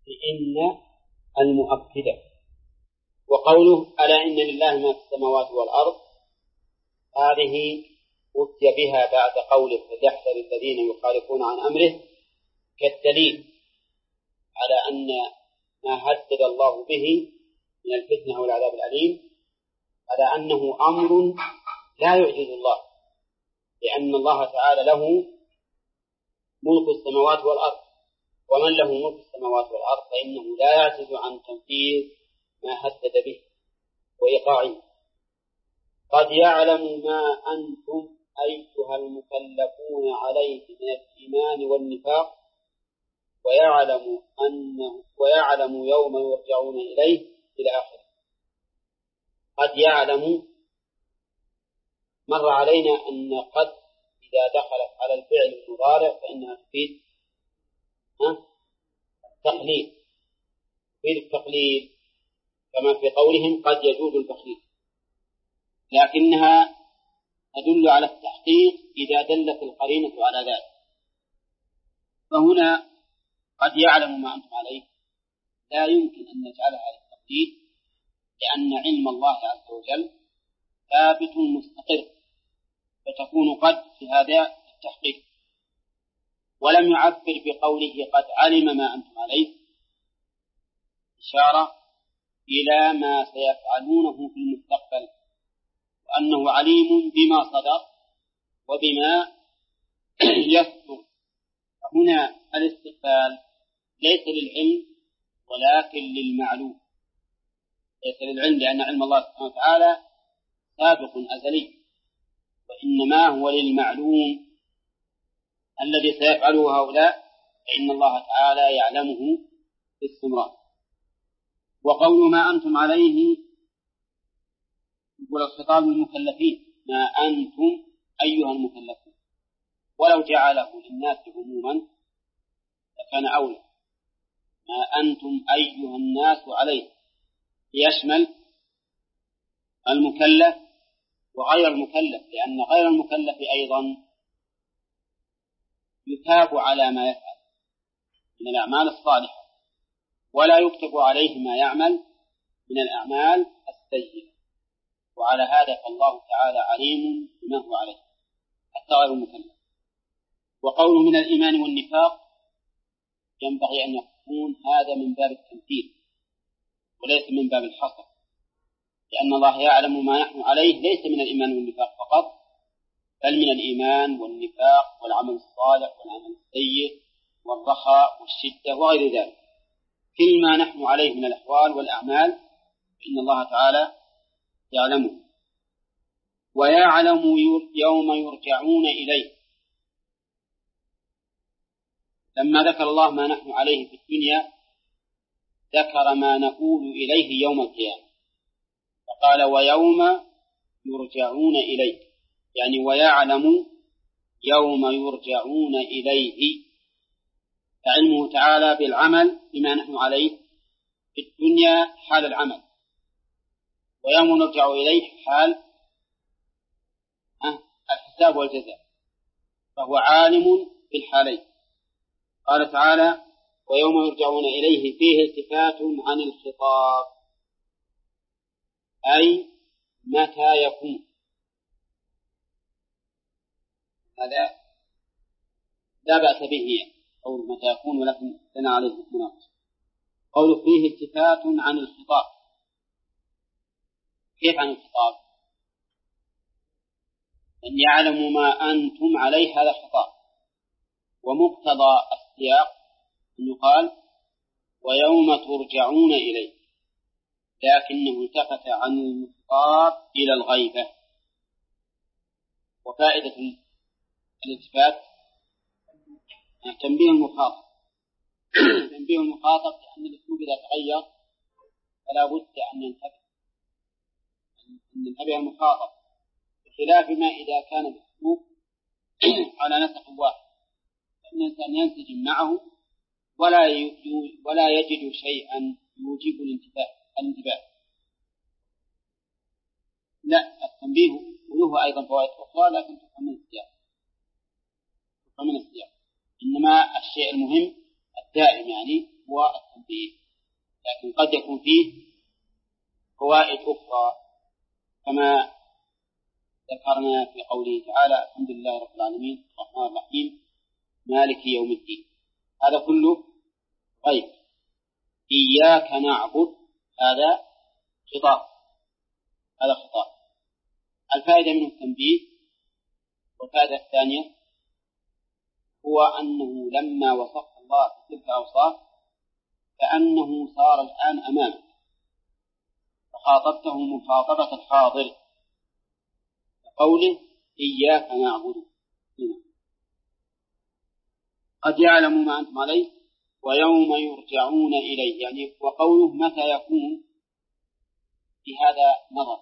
بإن المؤكدة. وقوله ألا إن لله ما في السماوات والأرض هذه أتي بها بعد قوله فليحذر الذين يخالفون عن أمره كالدليل على أن ما هدد الله به من الفتنة والعذاب الأليم على أنه أمر لا يعجز الله، لأن الله تعالى له ملك السماوات والأرض، ومن له ملك السماوات والأرض فإنه لا يعجز عن تنفيذ ما هدد به وإيقاعه. قد يعلم ما أنتم أيها المكلفون عليه من الإيمان والنفاق ويعلم يوم يرجعون إليه إلى آخره. قد يعلم مر علينا أن قد إذا دخلت على الفعل المضارع فإنها تفيد التقليل كما في قولهم قد يجود البخيل، لكنها تدل على التحقيق إذا دلت القرينة على ذلك. فهنا قد يعلم ما أنتم عليه لا يمكن أن نجعلها للتقليد، لأن علم الله عز وجل ثابت مستقر، فتكون قد في هذا التحقيق. ولم يعبر بقوله قد علم ما أنتم عليه إشارة إلى ما سيفعلونه في المستقبل، وأنه عليم بما صدر وبما يصدر. فهنا الاستقبال ليس للعلم ولكن للمعلوم، ليس للعلم لأن علم الله سبحانه وتعالى سابق أزلي، وإنما هو للمعلوم الذي سيفعله هؤلاء، فإن الله تعالى يعلمه باستمرار. وقول ما أنتم عليه يقول الخطاب للمكلفين، ما أنتم أيها المكلفون، ولو جعله للناس عموما لكان أولى. ما أنتم أيها الناس عليه يشمل المكلف وغير المكلف، لأن غير المكلف أيضا يثاب على ما يفعل من الأعمال الصالحة، ولا يكتب عليه ما يعمل من الأعمال السيئة. وعلى هذا فالله تعالى عليم بما هو عليه حتى غير المكلف. وقوله من الإيمان والنفاق ينبغي أن يكون هذا من باب التمثيل وليس من باب الحصر، لأن الله يعلم ما نحن عليه ليس من الإيمان والنفاق فقط، بل من الإيمان والنفاق والعمل الصالح والعمل السيء والرخاء والشدة وغير ذلك. كل ما نحن عليه من الأحوال والأعمال فإن الله تعالى يعلمه. ويعلم يوم يرجعون إليه. لما ذكر الله ما نحن عليه في الدنيا ذكر ما نقول إليه يوم القيامة، فقال ويوم يرجعون إليه، يعني ويعلم يوم يرجعون إليه، فعلمه تعالى بالعمل بما نحن عليه في الدنيا حال العمل، ويوم نرجع إليه حال الحساب والجزاء، فهو عالم بالحالين. قال تعالى ويوم يرجعون إليه فيه التفات عن الخطاب، أي متى يكون. هذا لا بأس به أو متى يكون، ولكن لنا عليه مناقشة. قول فيه التفات عن الخطاب، كيف عن الخطاب؟ أن يعلموا ما أنتم عليه هذا الخطاب، ومقتضى السياق أن يقال ويوم ترجعون إليه، لكنه التفت عن الخطاب إلى الغيبة. وفائدة الالتفات تنبيه المخاطب تنبيه المخاطب لأن الأسلوب إذا تغير فلا بد أن ينتبه المخاطب، بخلاف ما إذا كان الأسلوب على نسق واحد فإن الإنسان ينسجم معه ولا يجد شيئا يوجب الانتباه. لا، التنبيه وله أيضا فوائد أخرى لكن تفهم من السياق. إنما الشيء المهم الدائم يعني هو التنبيه، لكن قد يكون فيه فوائد أخرى كما ذكرنا في قوله تعالى الحمد لله رب العالمين الرحمن الرحيم مالك يوم الدين. هذا كله غيب. إياك نعبد هذا خطاب، هذا خطاب. الفائدة منه التنبيه. والفائدة الثانية هو أنه لما وصف الله بتلك الأوصاف كأنه صار الآن أمامه فخاطبته مخاطبة الحاضر قوله إياك نعبد. قد يعلم ما أنتم عليه ويوم يرجعون إليه، يعني وقوله متى يكون في هذا نظر،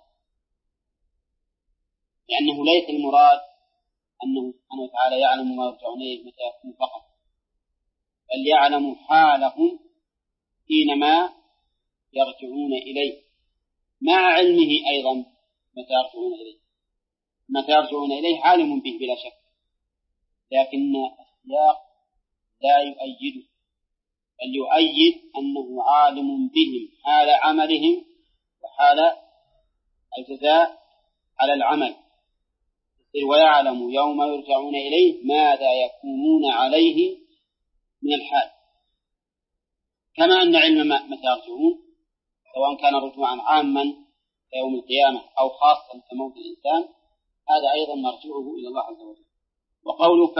لأنه ليس المراد أنه سبحانه وتعالى يعلم ما يرجعون إليه متى يكون فقط، بل يعلم حالهم حينما يرجعون إليه، مع علمه أيضا متى يرجعون إليه. متى يرجعون إليه عالم به بلا شك، لكن السياق لا يؤيده، بل يؤيد أنه عالم بهم حال عملهم وحال الجزاء على العمل، ويعلم يوم يرجعون إليه ماذا يكونون عليه من الحال، كما أن علم متى يرجعون سواء كان رجوعا عاما كيوم القيامة أو خاصا كموت الإنسان، هذا أيضا مرجعه إلى الله عز وجل. وقوله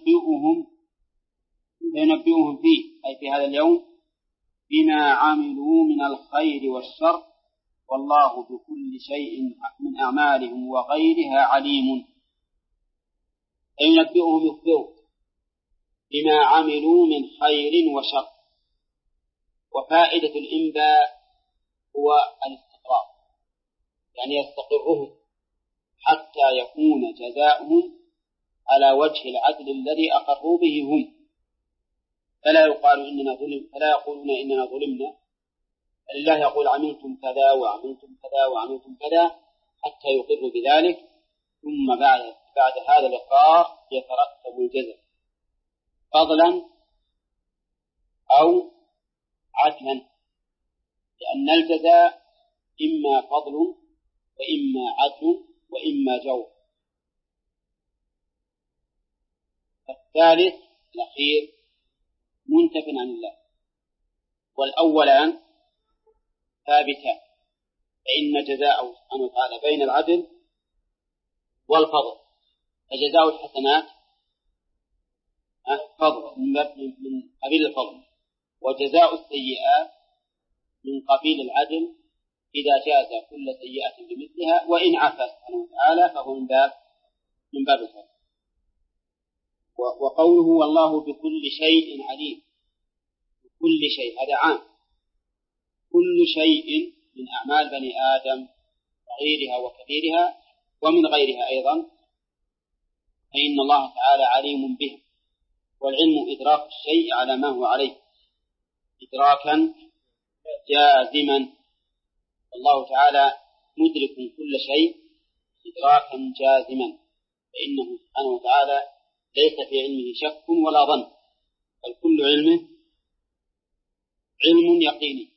فينبئهم فيه أي في هذا اليوم بما عملوا من الخير والشر والله بكل شيء من أعمالهم وغيرها عليم. فينبئهم يخبروا بما عملوا من خير وشر. وفائدة الإنباء هو الاستقرار، يعني يستقرهم حتى يكون جزاؤهم على وجه العدل الذي أقروا به هم، فلا يقولون إننا ظلمنا، لله يقول عملتم كذا وعملتم كذا وعملتم كذا حتى يقروا بذلك، ثم بعد هذا الإقرار يترتب الجزاء فضلا أو عدلا، لأن الجزاء إما فضل وإما عدل وإما جور. الثالث الأخير منتف عن الله، والأولان ثابتان، فإن جزاءه سبحانه وتعالى بين العدل والفضل، فجزاء الحسنات فضل من قبيل الفضل، وجزاء السيئات من قبيل العدل إذا جاز كل سيئة بمثلها، وإن عفا سبحانه وتعالى فهو من باب الفضل. وقوله والله بكل شيء عليم، كل شيء هذا عام، كل شيء من أعمال بني آدم صغيرها وكبيرها ومن غيرها أيضا، فإن الله تعالى عليم به، والعلم إدراك الشيء على ما هو عليه إدراكا جازما، الله تعالى مدرك كل شيء إدراكا جازما، فإنه سبحانه وتعالى ليس في علمه شك ولا ظن، بل كل علمه علم يقيني.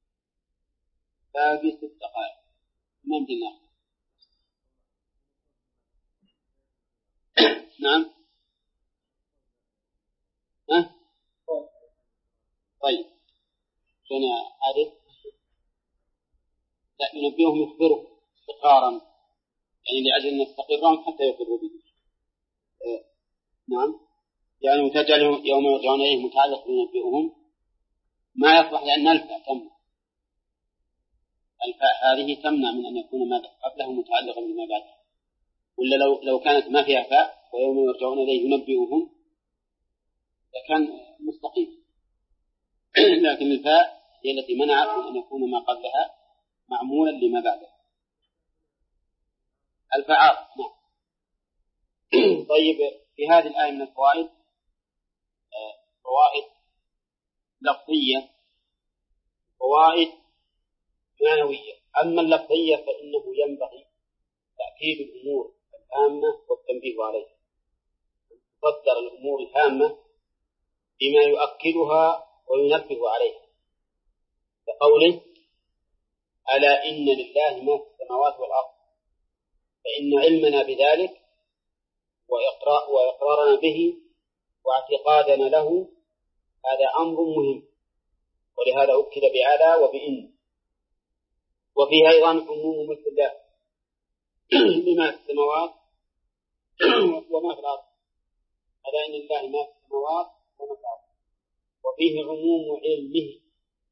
باقي 6 دقائق ما بدنا. نعم طيب شنو عادل؟ لا ينبئهم يخبروا استقرارا، يعني لأجل أن يستقرهم حتى يخبروا به. نعم يعني متجعل يوم يرجعون إليه متعلق ينبئهم ما يصلح، لأن الفاء تمنع، الفاء هذه تمنع من أن يكون ما قبله متعلقا بما بعده، ولا لو كانت ما فيها فاء ويوم يرجعون إليه ينبئهم لكان مستقيم، لكن الفاء هي التي منعت من أن يكون ما قبلها معمولا لما بعده. الفاء نعم. طيب في هذه الآية من الفوائد فوائد لفظية، فوائد معنوية. أما اللفظية فإنه ينبغي تأكيد الأمور الهامة والتنبيه عليها، تقدر الأمور الهامة بما يؤكدها وينبه عليها بقوله ألا إن لله ما في السماوات والأرض، فإن علمنا بذلك وإقرارنا به واعتقادنا له هذا أمر مهم، ولهذا أكد بألا وبإن. وفيه أيضا عموم ملك الله بما في السماوات وما في الأرض، ألا إن لله ما في السماوات وما في الأرض. وفيه عموم علمه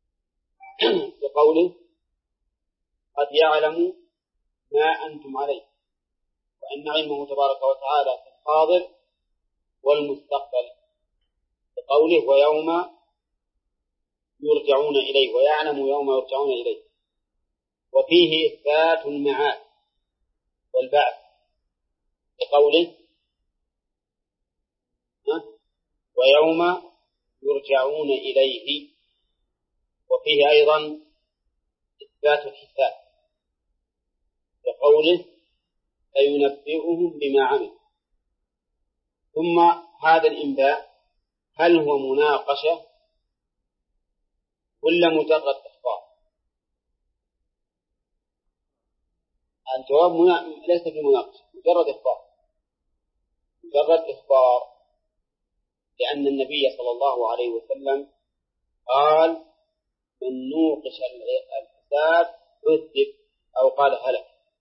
بقوله قد يعلم ما أنتم عليه، وأن علمه تبارك وتعالى في الحاضر والمستقبل بقوله ويوم يرجعون إليه، ويعلم يوم يرجعون إليه. وفيه إثبات المعاد والبعث بقوله ويوم يرجعون إليه. وفيه أيضا إثبات الحساب بقوله فينبئهم بما عملوا. ثم هذا الإنباء هل هو مناقشة ولا مجرد إخبار؟ الجواب ليس في مناقشة، مجرد إخبار، لأن النبي صلى الله عليه وسلم قال من نوقش الحساب عذب، أو قال هلك،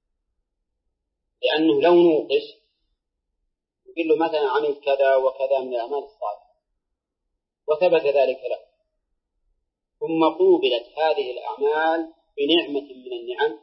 لأنه لو نوقش يقول له مثلا عمل كذا وكذا من الأعمال الصالحة وثبت ذلك له، ثم قوبلت هذه الأعمال بنعمة من النعم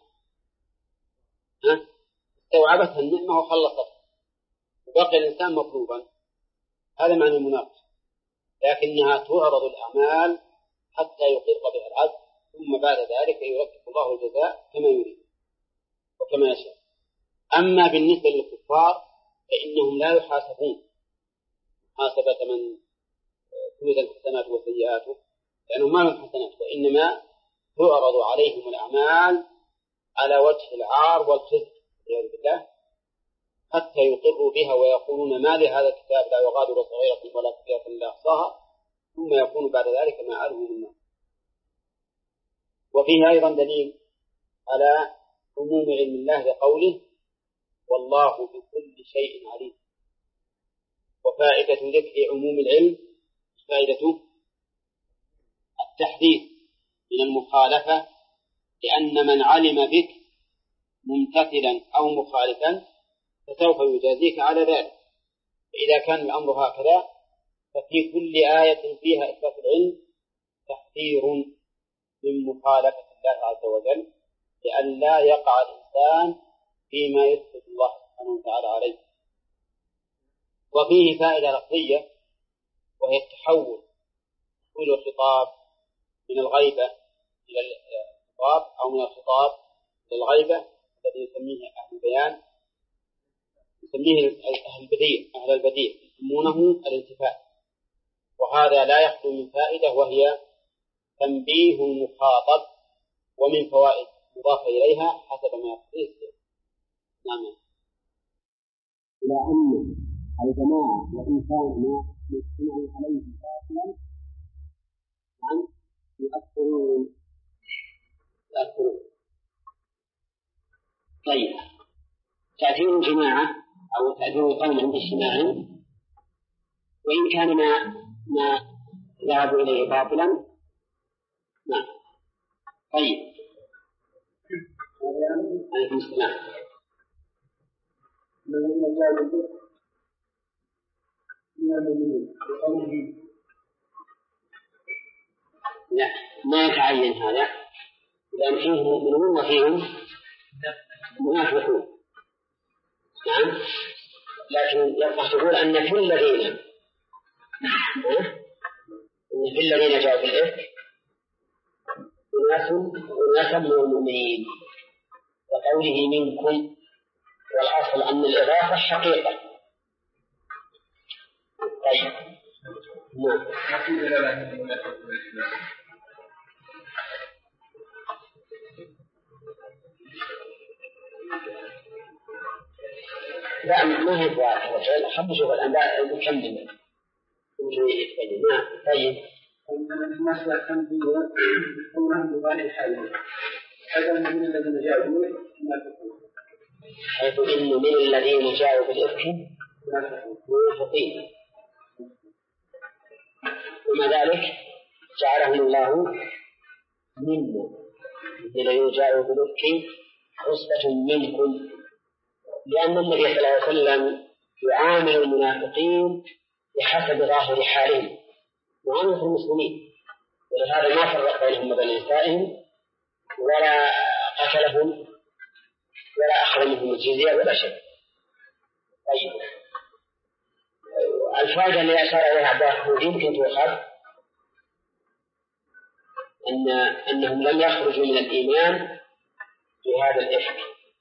استوعبتها النعمة وخلصتها وبقي الإنسان مطلوبا، هذا معنى المناقشة. لكنها تعرض الأعمال حتى يقر بها العبد، ثم بعد ذلك يرتب الله الجزاء كما يريد وكما يشاء. أما بالنسبة للكفار فإنهم لا يحاسبون محاسبة من توزن حسناته وسيئاته، لأنهم ما لهم حسنات، وإنما تعرض عليهم الأعمال على وجه العار والخزي والعياذ بالله، حتى يقروا بها ويقولون ما لهذا الكتاب لا يغادر صغيرة ولا كبيرة إلا أحصاها، ثم يكون بعد ذلك ما عليه من النار. وفيه أيضا دليل على عموم علم الله بقوله والله بكل شيء عليم. وفائدة ذكر عموم العلم فائدته التحذير من المخالفة، لأن من علم بك ممتثلا أو مخالفا فسوف يجازيك على ذلك. فإذا كان الأمر هكذا ففي كل آية فيها إثبات العلم تحذير من مخالفة الله عز وجل، لئلا يقع الإنسان فيما يثبت الله سبحانه وتعالى عليه. وفيه فائدة لفظية وهي التحول الخطاب من الغيبة إلى الخطاب، أو من الخطاب إلى الغيبة، الذي يسميه أهل البيان، يسميه أهل البديع يسمونه الالتفات. وهذا لا يخلو من فائدة، وهي تنبيه المخاطب، ومن فوائد مضافة إليها حسب ما يقتضيه. نعم. إلى أن الجماعة وإن كان ما يجتمع عليه باطلا يؤثرون. طيب، تأثير جماعة أو تأثير قوم عند اجتماع وإن كان ما ذهبوا إليه باطلا. نعم. طيب، عليكم السلام. لا، ما يتعين هذا، لأن فيهم مؤمنون وفيهم منافقون. نعم، لكن يقصدون أن في الذين جاءوا بالإفك أناس من المؤمنين، وقوله منكم، والأصل أن الإضافة حقيقة. طيب، لا ما هي واضحة. خلنا نشوف الأنباء المكملة. طيب، المسألة كان فيها قولهم بظاهر الحال هذا من الذين جاءوا حيث إن من الذين جاءوا بالإفك منافقين، ومع ذلك جعلهم الله منا من الذين جاءوا بالإفك عصبة منكم، لأن النبي صلى الله عليه وسلم يعامل المنافقين بحسب ظاهر حالهم وعامل المسلمين، ولهذا ما فرق بينهم وبين نسائهم ولا قتلهم ولا أخذ منهم الجزية ولا شيء. طيب، الفائدة اللي أشار إليها عبد الله يمكن تؤخذ أنهم لم يخرجوا من الإيمان بهذا الإفك،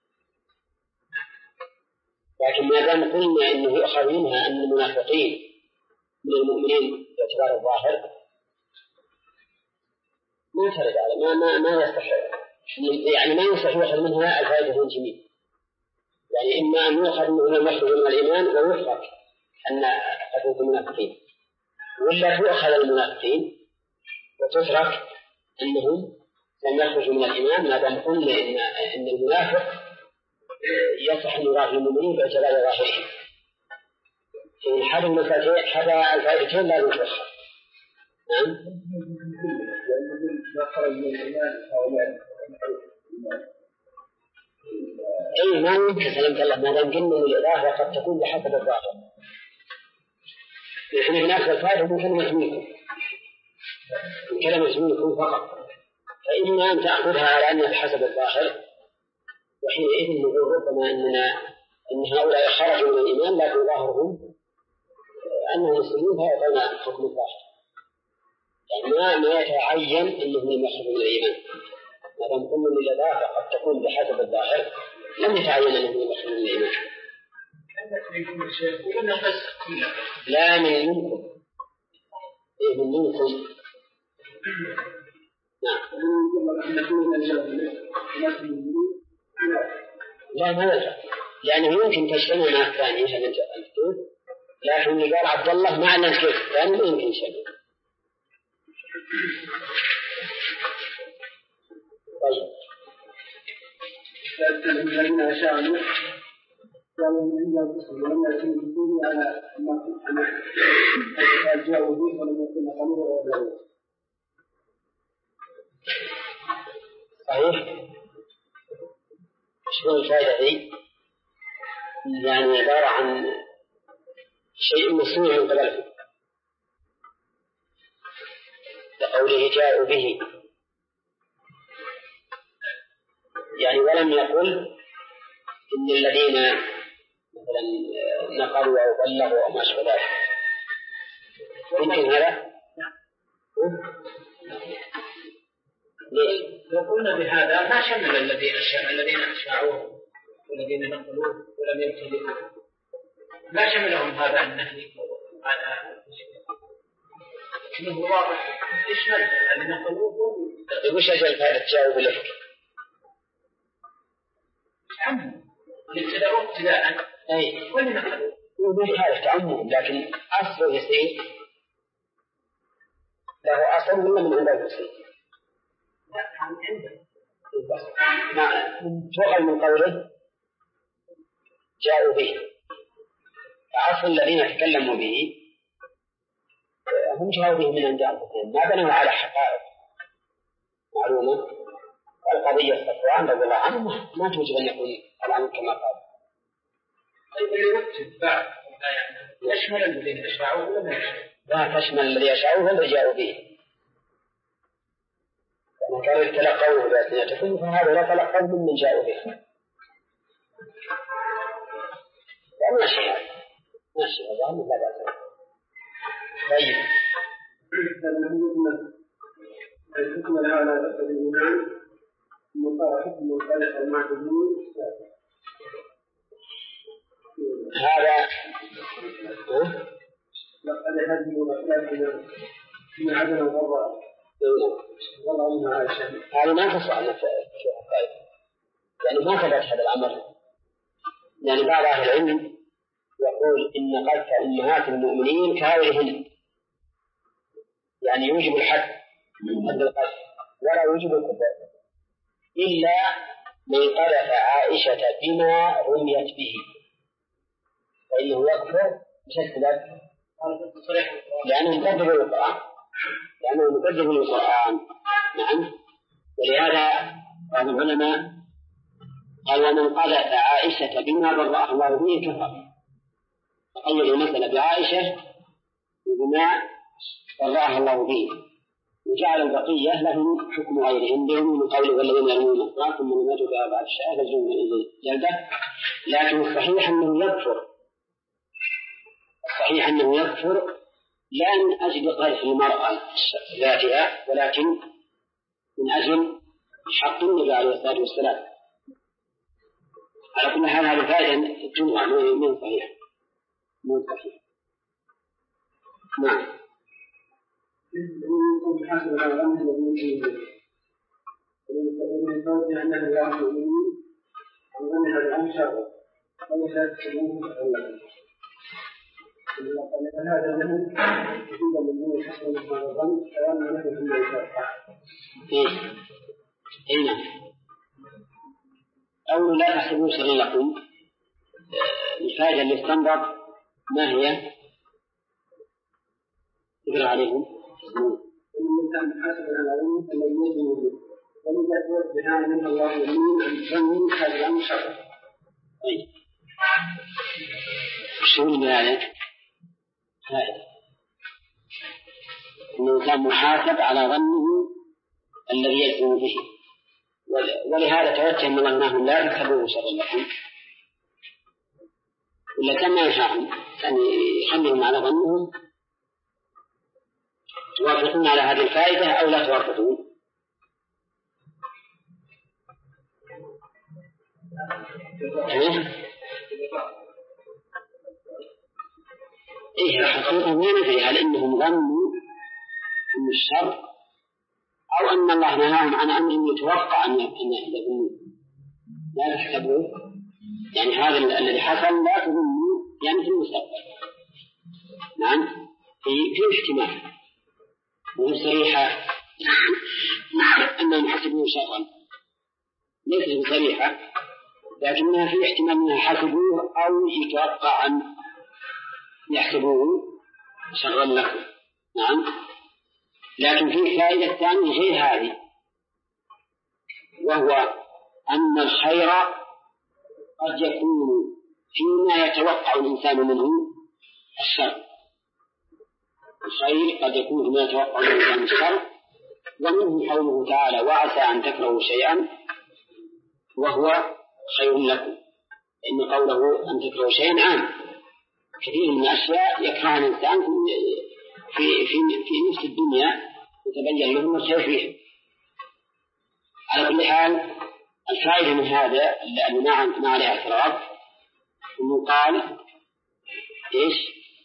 لكن ما دام قلنا أنه يؤخذ منها أن المنافقين من المؤمنين باعتبار الظاهر ما ترد على ما يستحق، يعني ما يصح يؤخذ منها الفائدة جميع، يعني إما أن يؤخذ منها يخرج من الإيمان ويفرق أن قتلوا المنافقين، ولا تؤخذ المنافقين وتترك أنهم لم يخرجوا من الإيمان، ما دام قلنا إن المنافق يصح أن يراه المؤمنين باعتبار ظاهره. في حد المساجين حد الفائدتين لازم تؤخذ. نعم. أي ما يمكن سلمت الله، ما دام قلنا أن الإضافة قد تكون بحسب الظاهر. نحن هناك الفائدة من كلمة منكم فقط، فإما أن تأخذها على أنها بحسب الظاهر، وحينئذ نقول ربما أن هؤلاء خرجوا من الإيمان لكن ظاهرهم أنهم مسلمون فيعطون حكم الظاهر، يعني ما يتعين أنهم يخرجوا من الإيمان، ما دام قلنا أن الإضافة قد تكون بحسب الظاهر لم يتعين أنهم يخرجوا من الإيمان. لا من منكم، من منكم. نعم. لا ما يلزم، لأنه يمكن تجتمع مع الثاني هذا الجواب، لكن اللي قال عبد الله معنى الكيف الثاني ما يمكن يجتمع. طيب. الذين أشاءوا كانوا من عند الرسل ولم يأتوا بالدين على أن جاءوا به ولم يكن قليلا ولا صحيح. شنو الفائدة ذي؟ يعني عبارة عن شيء مصنوع من قبلهم، لقوله جاءوا به، يعني ولم يقل إن الذين مثلا نقلوا أو بلغوا أو ما شابه ذلك. يمكن هذا؟ ليش؟ لو قلنا بهذا ما شمل الذين أشاعوه والذين نقلوه ولم يبتدئوا، ما شملهم هذا النهي على إنه واضح يشمل الذين نقلوه. وش أجل هذا التجاوب الإفك؟ تعمم ابتدأوا ابتداءً أي والذين نقلوه ومش هذا تعمم، لكن أصل يصير له أصل ولا من عند المسلم؟ تؤخذ من قوله جاءوا به، أصل الذين تكلموا به هم جاءوا به من عند أنفسهم، ما بنوا على حقائق معلومة. القضية الصفوان رضي الله عنه ما توجب أن يكون الأمر كما قال. يرتب بعد يشمل الذين أشاعوه ولا ما يشمل؟ لا تشمل الذي أشاعوه والذي جاءوا به، ومن كانوا يتلقونه بألسنتهم فهذا لا تلقوا ممن جاءوا به. ماشي هذا لا بأس. طيب. الحكم على الإيمان مطار حكم مختلف المعتدين هذا لقد هدموا أسلافنا في عدن الغضاء والله ما عايشة. هذا ما تصح عنه في حقائق، يعني ما ثبت هذا الأمر، يعني بعض أهل العلم يقول إن قتل أمهات المؤمنين كهذهن، يعني يوجب الحد حد القذف ولا يوجب الكفر إلا من قذف عائشة بما رميت به فإنه يكفر بشكل لأنه مكذب للقرآن نعم. ولهذا بعض العلماء قال ومن قذف عائشة بما برأه الله به كفر فقيد المسألة بعائشة وبما برأها الله به وجعل البقية لهم حكم غيرهم بهم من قوله والذين يرمون المحصنات ثم لم يجدوا بها بعد الشهادة فاجلدوهم جلدة. لكن الصحيح أنه يكفر لا من أجل قذف المرأة ذاتها ولكن من أجل حق النبي عليه الصلاة والسلام. على كل حال هذه فائدة تنوع من صحيح نعم. يمكن حسب الأمر الذي يجب ومن قول أنه لا يؤمن وأنها الأنشر وليس يتكلمون هذا له يجب من يحسن من الظن فأنا له في الإنسان أو لا تحسبوا شرا لكم. الفائدة اللي استنبط ما هي؟ تقرأ عليهم ومن كان حسب العلم الذي يجب ومن ذلك بناء من الله يمين أن تظن هذا الأمر شر. شو بهذا؟ إنه كان محاسب على ظنه الذي يلزم به ولهذا توجه من الله لا تحسبوه شرا لكم إلا كان ما يشاءهم كان يحملهم على ظنهم. توافقون على هذه الفائدة أو لا توافقون؟ الحقيقة ما ندري هل إنهم ظنوا أن الشر أو أن الله نهاهم عن أمر يتوقع أن يحدثوا لا تحسبوه يعني هذا الذي حصل لا تظنوا يعني في المستقبل. نعم في احتمال وهي صريحة أنهم حسبوه شرا ليست صريحة لكنها في احتمال أنها حسبوه أو يتوقع أن يحسبوه شرا لكم. نعم. لكن في فائدة ثانية غير هذه وهو أن الخير قد يكون فيما يتوقع الإنسان منه الشر. الخير قد يكون فيما يتوقع الإنسان الشر ومنه قوله تعالى وعسى أن تكرهوا شيئا وهو خير لكم إن قوله أن تكرهوا شيئا عام كثير من الأشياء يكره الإنسان في نفس الدنيا يتبين لهم الخير فيه. على كل حال الفائدة من هذا لأنه ما عليه اعتراض أنه قال إيش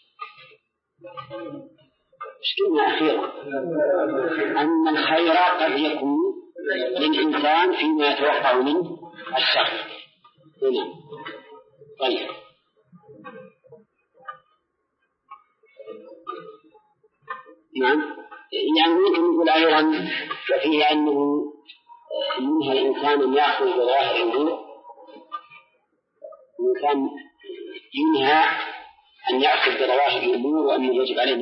كلمة أخيرة أن الخير قد يكون للإنسان فيما يتوقع منه الشر. هنا طيب نعم يعني ممكن نقول أيضا وفيه أنه منها الإنسان أن يأخذ بظاهر الأمور الإنسان ينهى أن يأخذ بظواهر الأمور وأنه يجب عليه أن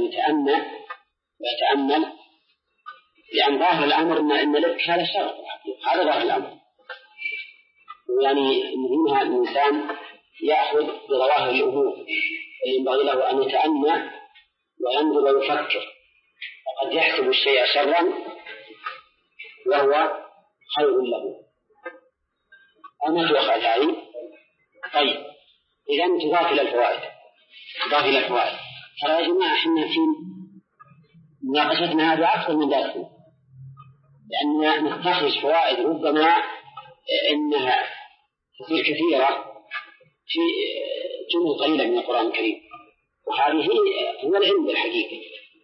يتأمل لأن ظاهر الأمر إن لك هذا شر هذا ظاهر الأمر يعني ينهى الإنسان يأخذ بظواهر الأمور ينبغي له أن يتأمل وينظر ويفكر وقد يحسب الشيء شرا وهو خير له أما تؤخذ هذه. طيب إذا تضاف إلى الفوائد ترى يا جماعة إحنا في مناقشتنا هذا أكثر من ذلك لأننا نستخرج فوائد ربما إنها تصير كثيرة في جمل قليلة من القرآن الكريم وهذه هو العلم الحقيقي.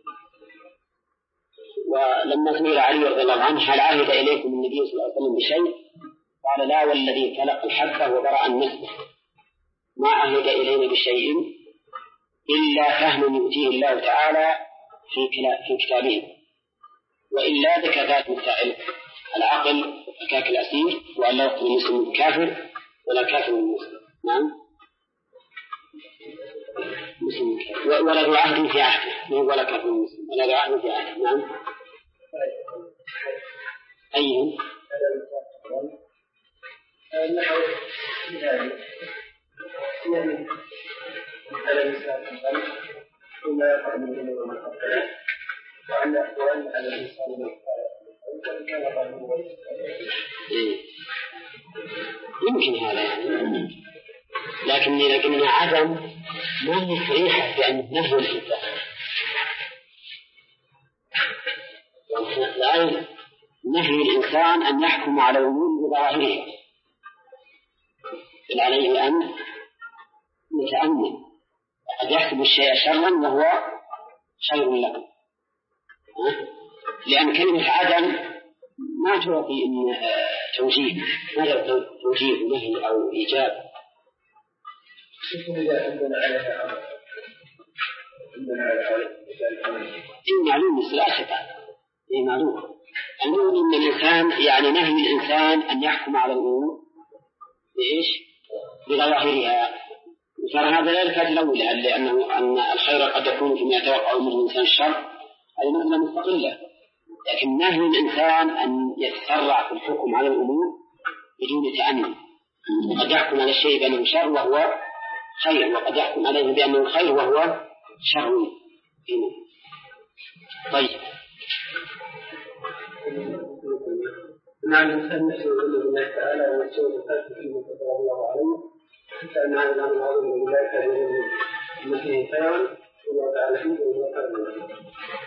ولما سئل علي رضي الله عنه هل عهد إليكم النبي صلى الله عليه وسلم بشيء قال لا والذي خلق الحبة وبرأ النسمة ما عهد إلينا بشيء إلا فهم يؤتيه الله تعالى في كتابه وإلا ذكرت مسائل العقل وفكاك الأسير وأن لا يقتل المسلم كافر ولا كافر المسلم. نعم مسلم ولا ذو عهد في عهده ولا كافر المسلم ولا ذو عهد في عهده. نعم أيهم يمكن هذا يعني. لكن عدم ما هي صريحة بأن نهي الإنسان لا نهي الإنسان أن يحكم على الأمور بظاهرها بل عليه أن يتأمل قد يحسب الشيء شرا وهو خير له لأن كلمة عدم ما تعطي إن توجيه ما توجيه نهي أو إيجاب. معلوم لا شك معلوم أن الإنسان يعني نهي الإنسان أن يحكم على الأمور بإيش بظواهرها. وصار هذا لا يكاد الأول أن الخير قد يكون فيما يتوقع منه الإنسان الشر هذه مسألة مستقلة. لكن نهي الإنسان أن يتسرع في الحكم على الأمور بدون تأمل. قد يحكم على الشيء بأنه شر وهو خير وقد يحكم عليه بأنه خير وهو شر. طيب مع الإنسان نفسه يقول الله تعالى ويسوي الفاتح فيما كتب الله عليه حتى أن هذا الأمر هذا من الله تعالى المسيح خيرا والله تعالى فيه وهو خير.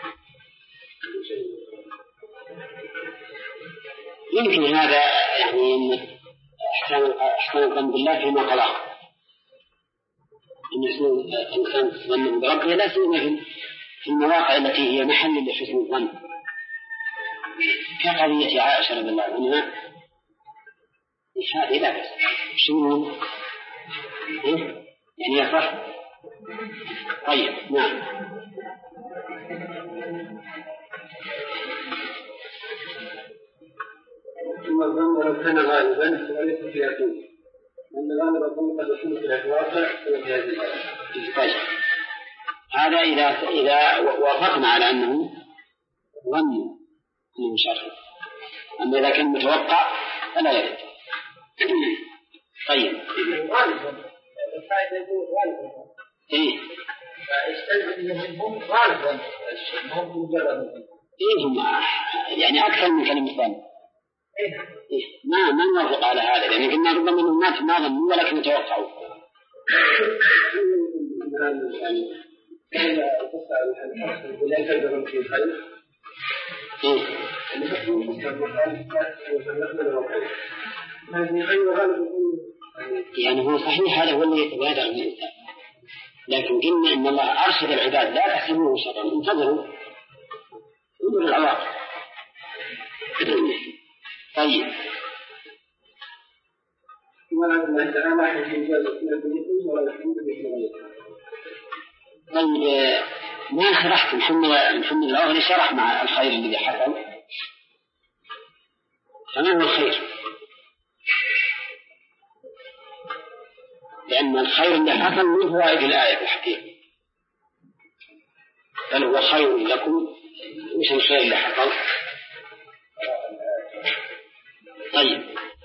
يمكن هذا يعني أحسن الظن بالله فيما قضاه أن يحسن الإنسان ظنه بربه لا سيما في المواقع التي هي محل لحسن الظن كقضية عائشة رضي الله عنها. هذه لا بأس شنو يعني يفرح. طيب نعم ثم الظن لو كان غالبا وليس في يقين أن غالب الظن قد يكون في الواقع وفي هذه الآية. طيب هذا إذا وافقنا على أنه ظن أنه شر. أما إذا كان متوقع فلا يرد. طيب الفائدة يقول غالبا إيه فاستلزم منهم غالبا هم مجرد إيه هم يعني أكثر من كلمة ظن. إيه ما نوافق على هذا لأن كنا ربما منهم ما ظنوا ولكن يتوقعوا. كان تسأل عن ولا تقدر في الخير يعني هو صحيح هذا هو اللي يتبادر من الإنسان لكن قلنا إن الله أرشد العباد لا تحسبوه شرا انتظروا انظروا العواقب. طيب ما شرحت محمد الأغني شرح مع الخير الذي حصل فما هو الخير لأن الخير الذي حصل من فوائد الآية الحقيقة بل هو خير لكم. وش الخير اللي حصل؟ طيب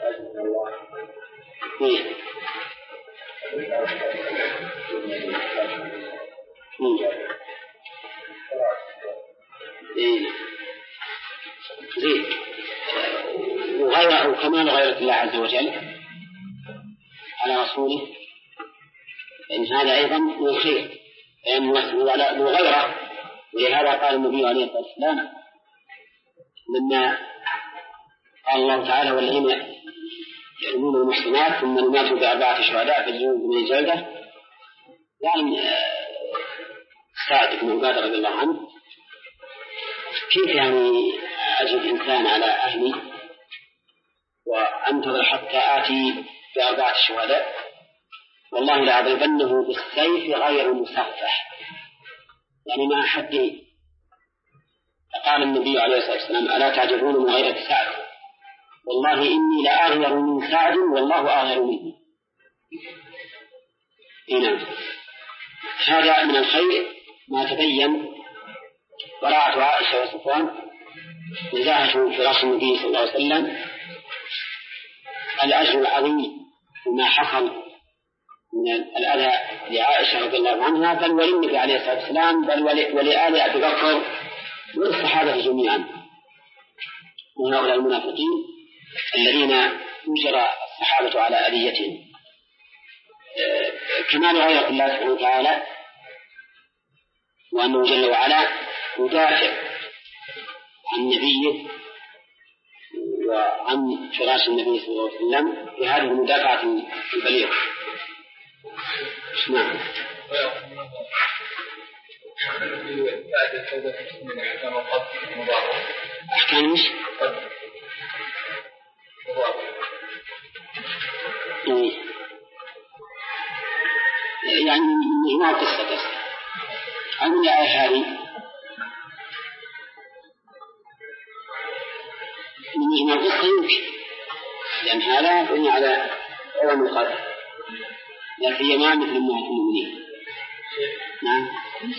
زين وغيره كمال غيرة الله عز وجل على رسوله إن هذا أيضا من الخير لأن من غيره. ولهذا قال النبي عليه الصلاة والسلام لما قال الله تعالى والذين يرمون المحصنات ثم يماتوا بأربعة شهداء فالجنود من الجلدة يعني سعد بن عبادة رضي الله عنه كيف يعني أجد إنسان على أهلي وأنتظر حتى آتي بأربعة شهداء والله لأضربنه بالسيف غير مصفح يعني ما حد قال النبي عليه الصلاة والسلام: ألا تعجبون من غيرة سعد؟ والله إني لأغير من سعد والله أغير منه. هنا هذا من الخير ما تبين براءة عائشة وصفوان نزاهة فراش النبي صلى الله عليه وسلم، الأجر العظيم وما حصل من الأذى لعائشة رضي الله عنها، بل وللنبي عليه الصلاة والسلام، بل ولآل أبي بكر والصحابة جميعا، من هؤلاء المنافقين الذين أجر الصحابة على أذيتهم. كما لغاية الله سبحانه وتعالى وأنه جل وعلا يدافع عن نبيه وعن فراش النبي صلى الله عليه وسلم في هذه المدافعة البليغة. نعم. أحكام مش يعني مجموعة قصة أقول يا هذه من مجموعة قصة يمكن، لأن هذا بني على عوام القدر، لكن هي ما مثل المؤمنين. نعم.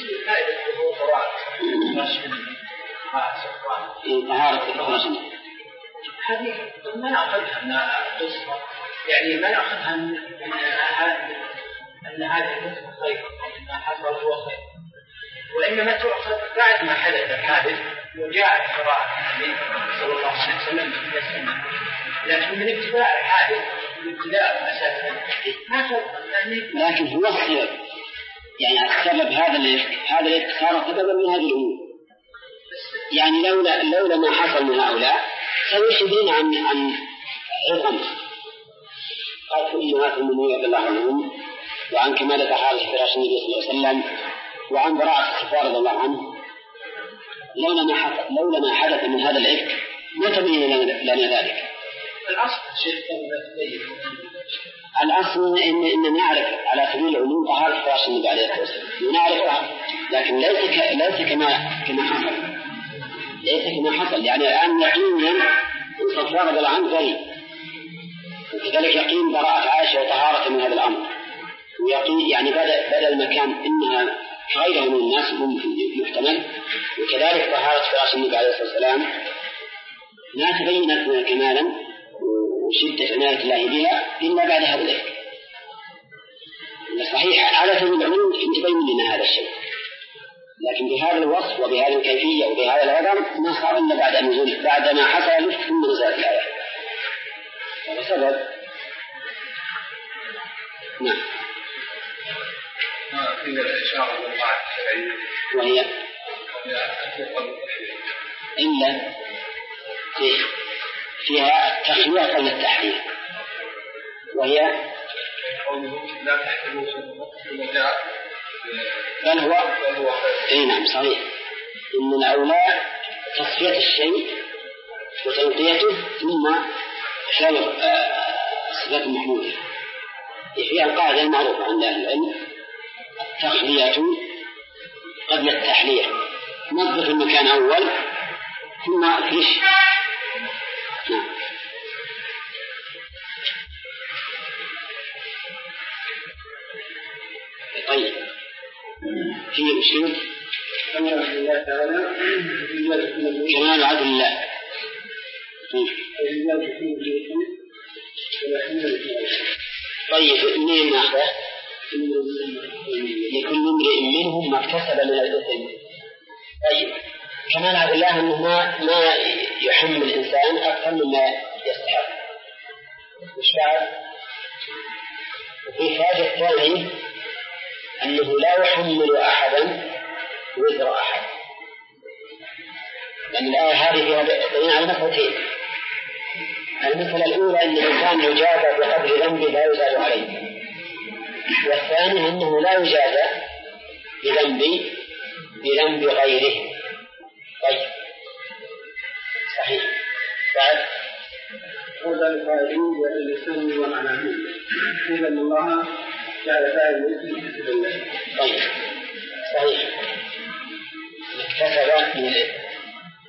طهارة الرجل هذه ما نأخذها من قصة، يعني ما نأخذها أن هذه القصة خير أو أن حصل هو خير، وإنما تؤخذ بعد ما حدث الحادث وجاءت قراءة النبي صلى الله عليه وسلم يسلم، لكن من ابتداء الحادث ابتداء أساسا ما فرق. لكن هو السبب، يعني السبب هذا الإفك صار سببا من هذه الأمور. يعني لولا ما حصل من هؤلاء سيشهدون عن عظم قال أمهات المؤمنين رضي الله عنهم، وعن كمال طهارة فراش النبي صلى الله عليه وسلم، وعن براءة الصحابة رضي الله عنه. لولا ما حدث من هذا الإفك ما تبين لنا ذلك. الأصل إن نعرف على سبيل العموم طهارة فراش النبي عليه الصلاة والسلام، نعرفها، لكن ليس كما حصل. يعني الآن يقينا الصحابة رضي الله عنه غريب، وكذلك يقين براءة عائشة وطهارة من هذا الأمر، ويقين يعني بدل ما كان إنها غيره من الناس محتمل، وكذلك طهارة فراش النبي عليه الصلاة والسلام ما تبينت لنا كمالا وشدة عناية الله بها إلا بعد هذا الإفك. صحيح على سبيل العموم تبين لنا هذا الشيء، لكن بهذا الوصف وبهذه الكيفية وبهذا العظم ما صار إلا بعد ما حصل الإفك ثم نزلت الآية. هذا سبب. نعم. وهي إلا فيها التخوية قبل التحريم، وهي لا تحتمل بل هو نعم صحيح. إن الأولى تصفية الشيء وتنقيته ثم فعل الصفات المحمودة. فيها القاعدة المعروفة عند أهل العلم: التخلية قبل التحلية، نظف المكان أول ثم أفرش. نعم. طيب في أسلوب كمال عدل الله. طيب منين نأخذه؟ لكل امرئ منهم ما اكتسب من الإثم. طيب كمال عدل الله أنه ما يحمل الإنسان أكثر مما يستحق. مش بعد؟ وفي فائدة ثانية أنه لا يحمل أحدا وزر أحد، لأن الآية هذه فيها دليل على مسألتين. المسألة الأولى أن الإنسان يجازى بقدر ذنب لا يزاد عليه، والثاني أنه لا يجازى بذنب غيره. طيب صحيح. بعد هذا القائلين والإنسان ومعناه إذا الله جعل فاعل الإثم بالله. طيب صحيح، اكتسب من الإثم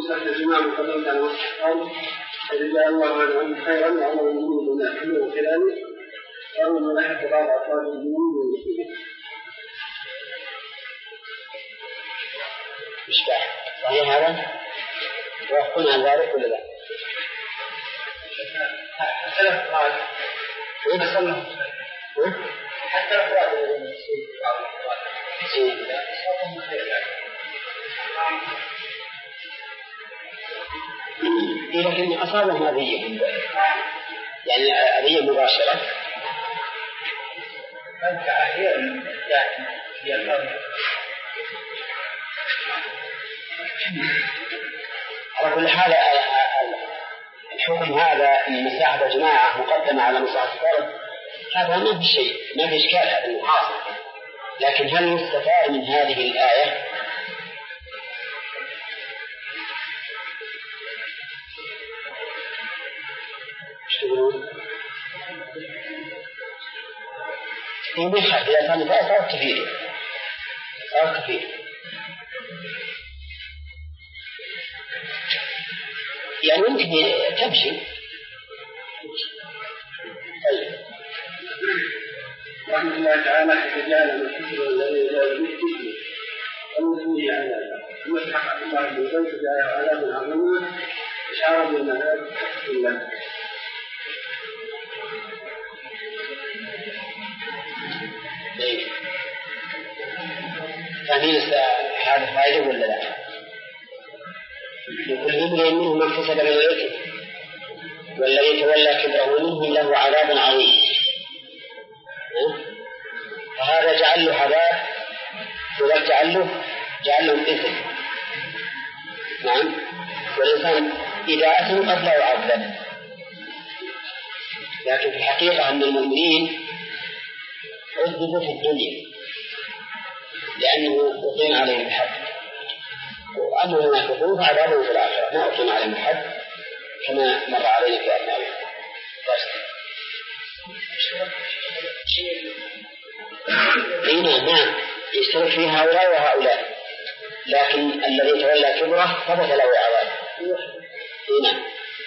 مسح الجماعة من قبل على مسح الأرض فجزاء الله عنهم خيرا وعمل المؤمنين بما حملوا خلاله وأمر ملاحة بعض أفراد المؤمنين والمسلمين. مشبع صحيح هذا؟ ويحكم عن ذلك ولا لا؟ حتى لا تقال حتى لا تقال لكن أصابهم أذية يعني أذية مباشرة على كل حال الحكم هذا أن مساحة جماعة مقدمة على مساحة الفرد هذا ما في شيء، ما في إشكال، هذا المحاصر. لكن هل يستفاد من هذه الآية؟ ايش تقولون؟ يمكن حد إذا كان صار كثير يعني ممكن تمشي. رحمة الله تعالى جعل من الكفر الذي جاء به المسلمين على ومسح عبد الله بن زيد جاء عذاب عظيم إشارة بالمهاد الله. فهمين هذا فائدة ولا لا؟ لكل امرئ منهم ما اكتسب من الإثم والذي تولى كبره منهم له عذاب عظيم. فهذا جعل له عذاب ولا جعل لهم إثم. نعم. والإنسان إذا أثم قد لا يعذب، لكن في الحقيقة أن المؤمنين عذبوا في الدنيا لأنه أقيم عليهم الحد، وأما المنافقون فعذابهم في الآخرة ما أقيم عليهم الحد كما مر علينا في أثناء نعم يشترك في هؤلاء وهؤلاء، لكن الذي تولى كبره ثبت له عذاب. نعم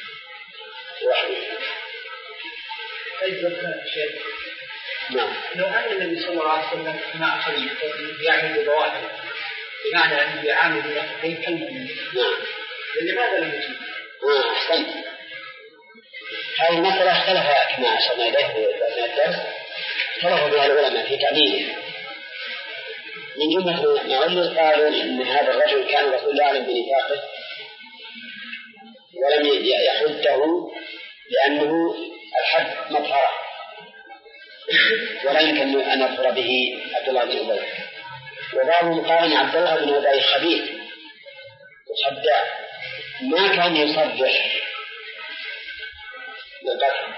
نعم. لو أن النبي صلى الله عليه وسلم مع خليل يعني بواحد بمعنى أنه يعامل بأخذين كالمؤمنين، لماذا لم يتم؟ أحسنت. هذه المسألة اختلف كما أشرنا إليه في أثناء الدرس، اختلفوا بها العلماء في تعليله. من جملة ما قالوا إن هذا الرجل كان رسول الله أعلم بنفاقه ولم يحده لأنه الحد مظهره ولا يمكن أن يظهر به عبد الله بن أبي. وبعضهم قال إن عبد الله بن أبي خبيث وخداع ما كان يصرح بالقتل،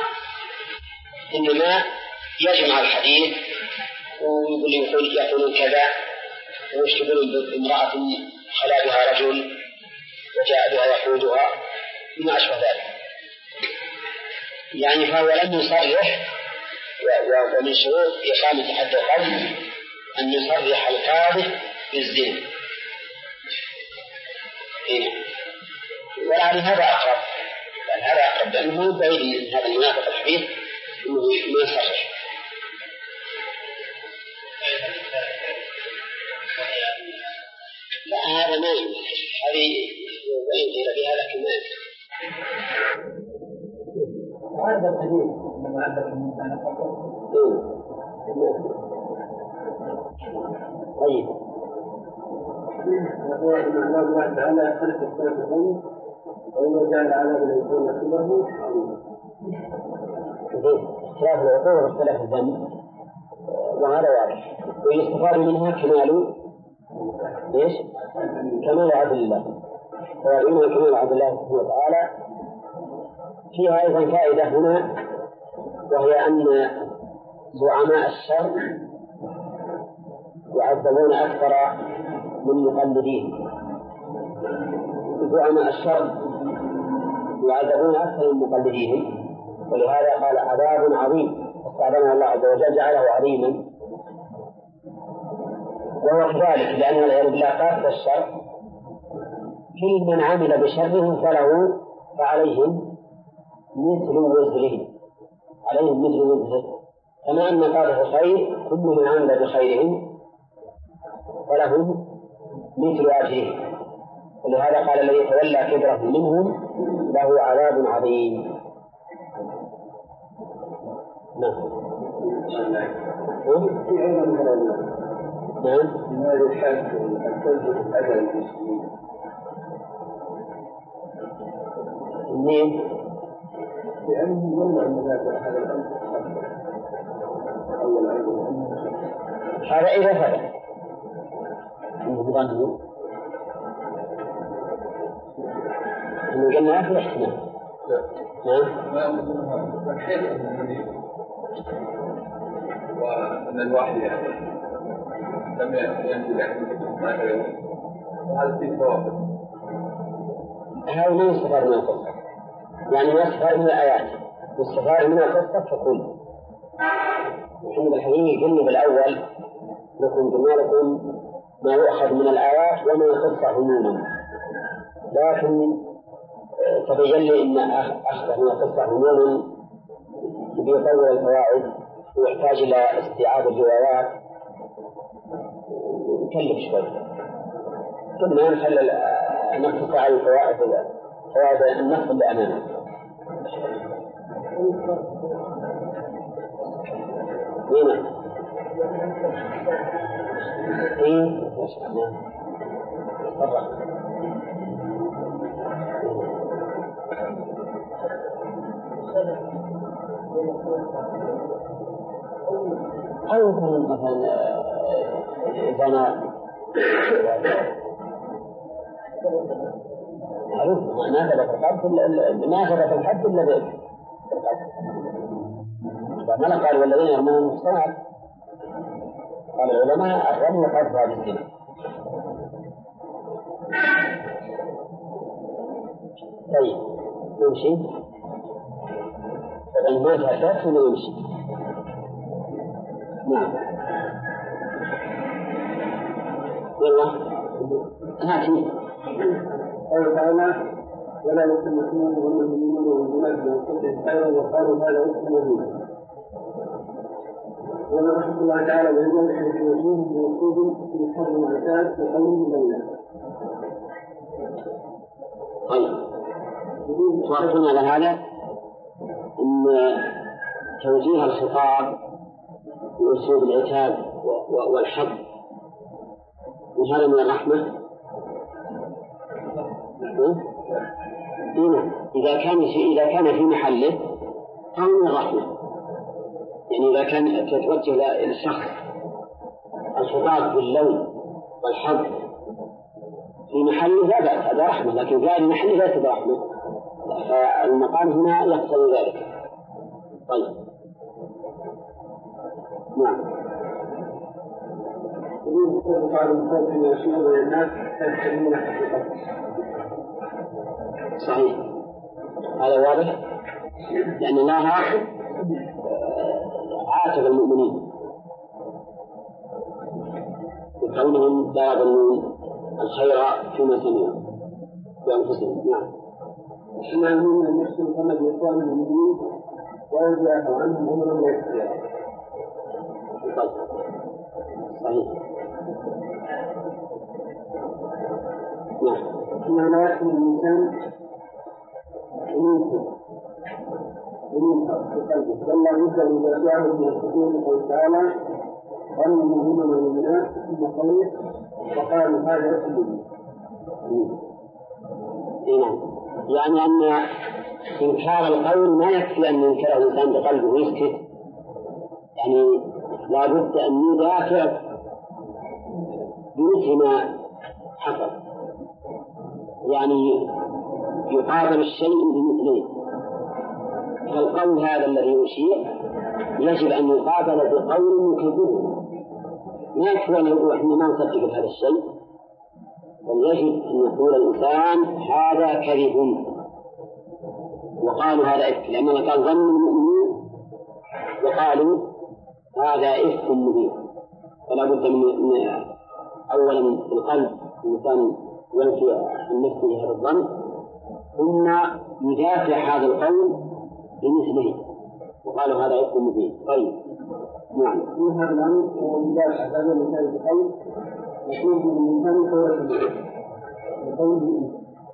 إنما يجمع الحديث ويقول كذا ويشتغل بامرأة خلا بها رجل وجاء بها يقودها وما أشبه ذلك. يعني فهو لم يصرح. ومن شروط إقامة حد القذف أن يصرح القاذف بالزنا. ولعل هذا أقرب، لأنه بعيد من هذا المنافق الحديث أنه ما يصرح. لا هذا ما يمكن، هذه وإن قيل بها لكن ما يمكن. هذا الحديث لما عندك المنافق طيب. وهو أن الله تعالى خلق السابقين وإذا جعل العذاب الذي يكون كبره اختلاف العقول واختلاف الذنب، وهذا واضح. ويستفاد منها كمال ايش؟ كمال عدل الله، ومنها كمال عدل الله سبحانه وتعالى. فيها أيضا فائدة هنا، وهي أن زعماء الشر يعذبون أكثر من مقلدين. زعماء الشر يعذبون أكثر من مقلدين، ولهذا قال عذاب عظيم، استعذنا الله عز وجل جعله عظيما. وهو كذلك لأن العياذ بالله قاتل الشر كل من عمل بشر فعليهم مثل وزره، عليهم مثل وزره، كما أن قاله خير كل من عمل بخيرهم فلهم مثل أجره. ولهذا قال الذي يتولى كبره منهم له عذاب عظيم. نعم. هذا الحد التوجه أذى المسلمين منين؟ لأنه ظن أن هذا الأمر أول هذا إذا ثبت أنه ظنه أنه قلنا في الاحتمال. وأن الواحد لم ينزل وهذا في ثوابت. هذا ما يستفاد من القصة، يعني ما يستفاد من الآيات، يستفاد من القصة ككل. محمد الحديث قلنا بالأول نكون قلنا لكم ما يؤخذ من الآيات وما يخص عموما، لكن تبين لي أن أخذ من القصة عموما بيطور الفوائد ويحتاج إلى استيعاب الروايات ويكلف شوي. ثم نخلي نقتصر على الفوائد النص اللي أمامنا. هنا أو مثلا زنا معروف ما ثبت الحد إلا بإذن. فما قال والذين يرمون المحصنات قال العلماء الرمي قذف بالزنا. طيب نمشي فإن ما تحدث نمشي. نعم والله هاتي قال تعالى ولا يسلمون والمؤمنون والمؤمنات بأنفسهم خيرا وقالوا هذا اسم مبين. ورحمة الله تعالى ويقول في وجوه موصوف في الحرب والعتاد وقوله بينه. طيب توافقنا على هذا أن توجيه الخطاب بأسلوب العتاب والحظ وهذا من الرحمة. إذا كان في محله فهو من الرحمة. يعني إذا كان تتوجه للشخص الخطاب باللون والحظ في محله لا بأس، هذا رحمة، لكن غير محله ليس برحمة، فالمقام هنا يقتضي ذلك. طيب نعم. قال المصطفى من الشيء والناس تفهمون حقيقته. صحيح هذا واضح، لأن الله عاتب المؤمنين بكونهم لا يظنون الخير فيما سمعوا بأنفسهم. نعم. إنهم من المسلم كما بإخوان المؤمنين ويجعل عنهم أمرا لا يستطيع. صحيح. نعم. إنه لا يحمل الإنسان ومنها في قلبه بل لا بد إذا جاءه من الحكومة قال تعالى والمؤمنون والمؤمنات ثم قوله وقالوا هذا اسم. يعني أن إنكار القول ما يكفي أن ينكره الإنسان بقلبه ويسكت، يعني لا بد أن يدافع بمثل ما حصل، يعني يقابل الشيء بمثله. فالقول هذا الذي يشيع يجب أن يقابل بقول يكذبه، ما يكفي أن يقول إحنا ما نصدق هذا الشيء، بل يجب أن يقول الإنسان هذا كذب وقالوا هذا إفك، لأننا قال ظن المؤمنين وقالوا هذا إفك مبين. فلا بد من أولا القلب الإنسان وينفي عن نفسه هذا الظن، ثم يدافع هذا القول بمثله وقالوا هذا إفك مبين. طيب نعم. من هذا الأمر يدافع هذا المثال بقول يكون بالإنسان قوله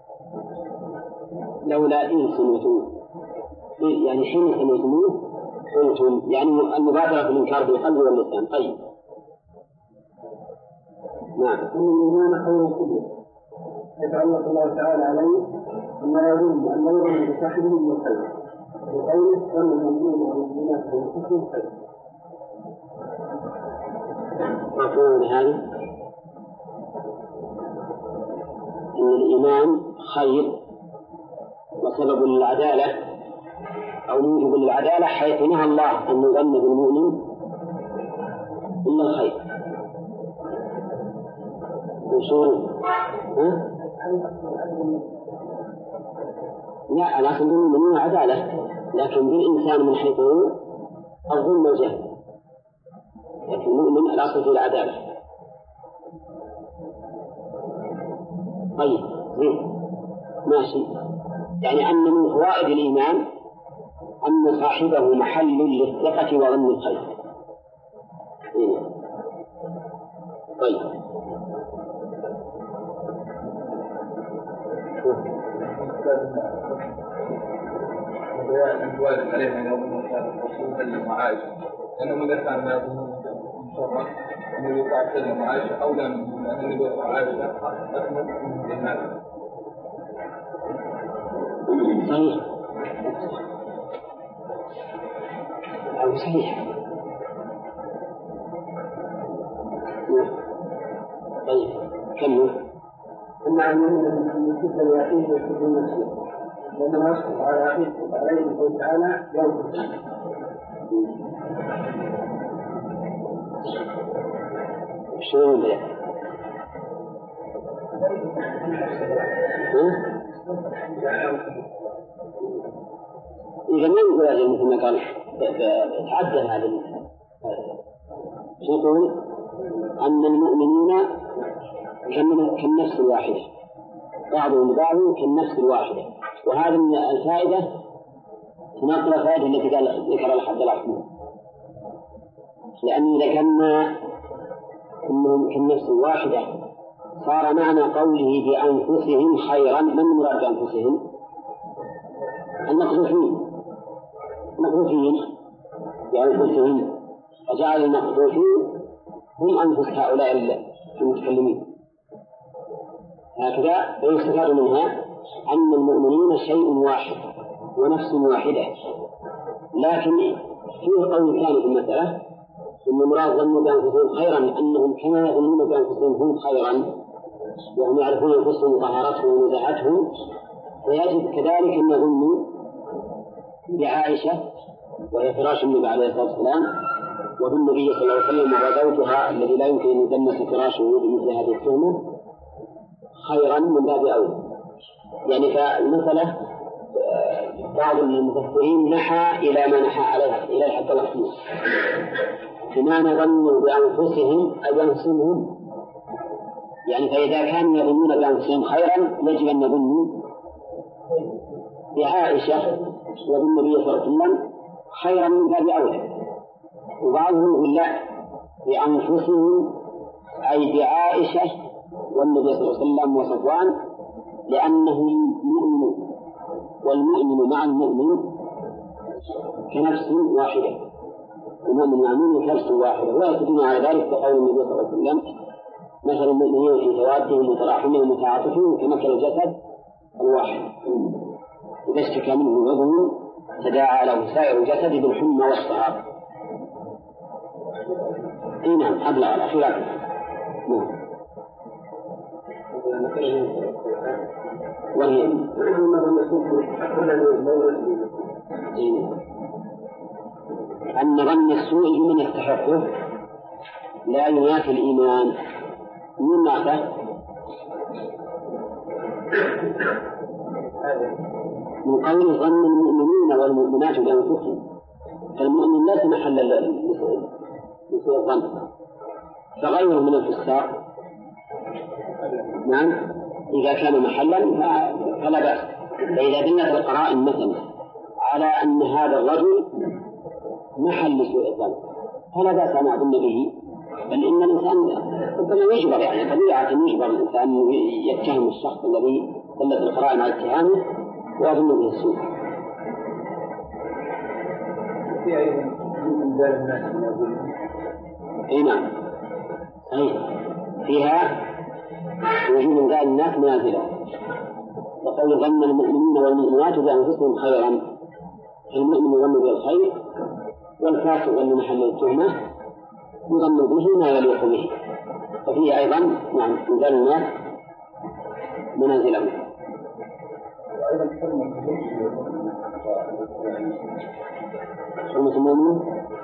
لولا إن سمعتموه، يعني حين سمعتموه قلتم، يعني المبادرة في الإنكار بالقلب واللسان. طيب نعم. إن الإيمان خير كله يتعلق الله تعالى عليه أن يظن أن يظن بصاحبه من الخير بقوله أن المؤمنين والمؤمنات بأنفسهم خير. مفهوم هذا أن الإيمان خير وسبب للعدالة أو موجب للعدالة، حيث نهى الله أن يظن بالمؤمن إلا الخير. وشو لا لكن بالمؤمنين عدالة، لكن بالإنسان من حيث الظلم والجهل، لكن المؤمن الأصل في العدالة. طيب ماشي، يعني أن من فوائد الإيمان أن صاحبه محل للثقة وظن الخير. طيب الوالد عليه أن يظن الرسول سلم وعائشة، لأنه من كان ما يظن مشرف أنه يقع سلم وعائشة أولى من أن النبي وعائشة أثمن من الإيمان. صحيح أو صحيح. طيب كمل. أن المؤمن من الكتب الوحيد يكتب نفسه لأنه يسقط على أخيه عليه الله تعالى يوم شنو ذا؟ إذا ما يقول هذا مثل ما قال تعدى هذا. يقول أن المؤمنين كالنفس الواحدة، بعضهم لبعض كالنفس الواحدة، وهذه الفائدة تناقض الفائدة التي قال ذكر الحد الأحمر، لأن إذا كنا أنهم كالنفس الواحدة صار معنى قوله بأنفسهم خيرا. من مراد بأنفسهم؟ المقذوفين بأنفسهم، وجعل المقذوفين هم أنفس هؤلاء المتكلمين. هكذا يستفاد منها أن المؤمنين شيء واحد ونفس واحدة، لكن فيه قول ثاني في المسألة ثم مراد ظنوا بأنفسهم خيرا، أنهم كما يظنون بأنفسهم هم خيرا وهم يعرفون أنفسهم وطهارتهم ونزاهتهم، فيجب كذلك أن يظنوا بعائشة وهي فراش النبي عليه الصلاة والسلام، وبالنبي صلى الله عليه وسلم وزوجها الذي لا يمكن أن يدنس فراشه بمثل هذه التهمة خيرا من باب أولى. يعني فالمسألة بعض المفسرين نحى إلى ما نحى عليه إلى الحد الأصلي، بمعنى ظنوا بأنفسهم أي بأنفسهم، يعني فإذا كانوا يظنون بأنفسهم خيرا يجب أن يظنوا بعائشة وبالنبي صلى الله عليه وسلم خيرا من باب أولى. وبعضهم يقول لا، بأنفسهم أي بعائشة والنبي صلى الله عليه وسلم وصفوان، لأنهم مؤمنون، والمؤمن مع المؤمن كنفس واحدة، المؤمن مع المؤمن كنفس واحدة. ويأتون على ذلك بقول النبي صلى الله عليه وسلم مثل المؤمنين في توادهم وتراحمهم وتعاطفهم كمثل الجسد الواحد إذا اشتكى منه عضو تداعى له سائر الجسد بالحمى والسهر. نعم أبلغ على خلاف. وهي أن ظن السوء بمن يستحقه لا ينافي الإيمان. من ماذا؟ من قول ظن المؤمنين والمؤمنات بأنفسهم، فالمؤمن ليس محل لسوء الظن، فغيره من الفساق نعم إذا كان محلا فلا بأس. فإذا دلت القرائن مثلا على أن هذا الرجل محل سوء الظن فلا بأس أن أظن به، بل إن الإنسان ربما يجبر، يعني طبيعة يجبر الإنسان يتهم الشخص الذي دلت القرائن على اتهامه ويظن به السوء. في أيضا من ذلك الناس أي نعم، فيها وجود من ذلك الناس منازلة، وقول ظن المؤمنين والمؤمنات بأنفسهم خيرا، المؤمن يظن بالخير والكافر ظن محل التهمة يظن به ما يليق به، ففيه أيضا نعم من ذلك الناس منازلة. وأيضا حرمة المؤمن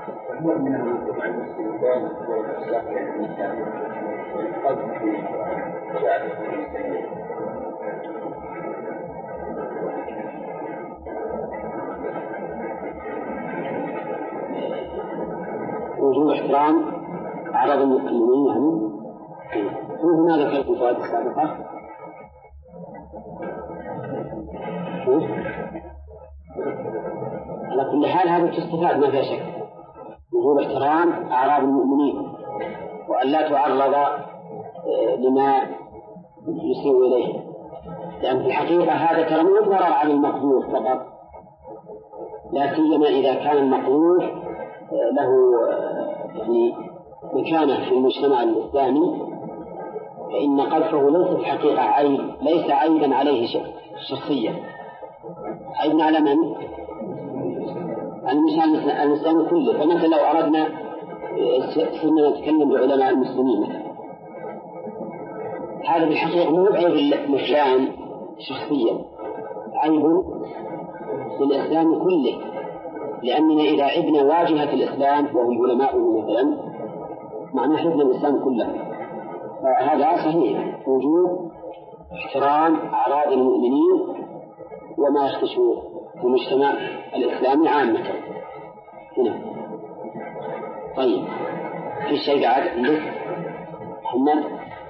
وجوب احترام أعراض المؤمنين، يعني هنا ذكرت في الفوائد السابقة. على كل حال هذا تستفاد ما فيها شك، وجوب احترام أعراض المؤمنين وأن لا تعرض لما يسيء إليه، لأن في الحقيقة هذا ترى مو ضرر على المقذوف فقط، لا سيما إذا كان المقذوف له يعني مكانة في المجتمع الإسلامي، فإن قذفه ليس في الحقيقة عيب، ليس عيبا عليه شخصيا، عيبا على من؟ المسلم كله. فمثلا لو أردنا صرنا نتكلم بعلماء المسلمين مثلا، هذا بالحقيقة مو عيب لفلان شخصيا، عيب للإسلام كله، لأننا إذا عبنا واجهة الإسلام وهم علماء مثلا معناه حفظ الإسلام كله. هذا صحيح وجوب احترام أعراض المؤمنين وما يختص في المجتمع الإسلامي عامة هنا. طيب في شيء بعد عندك محمد؟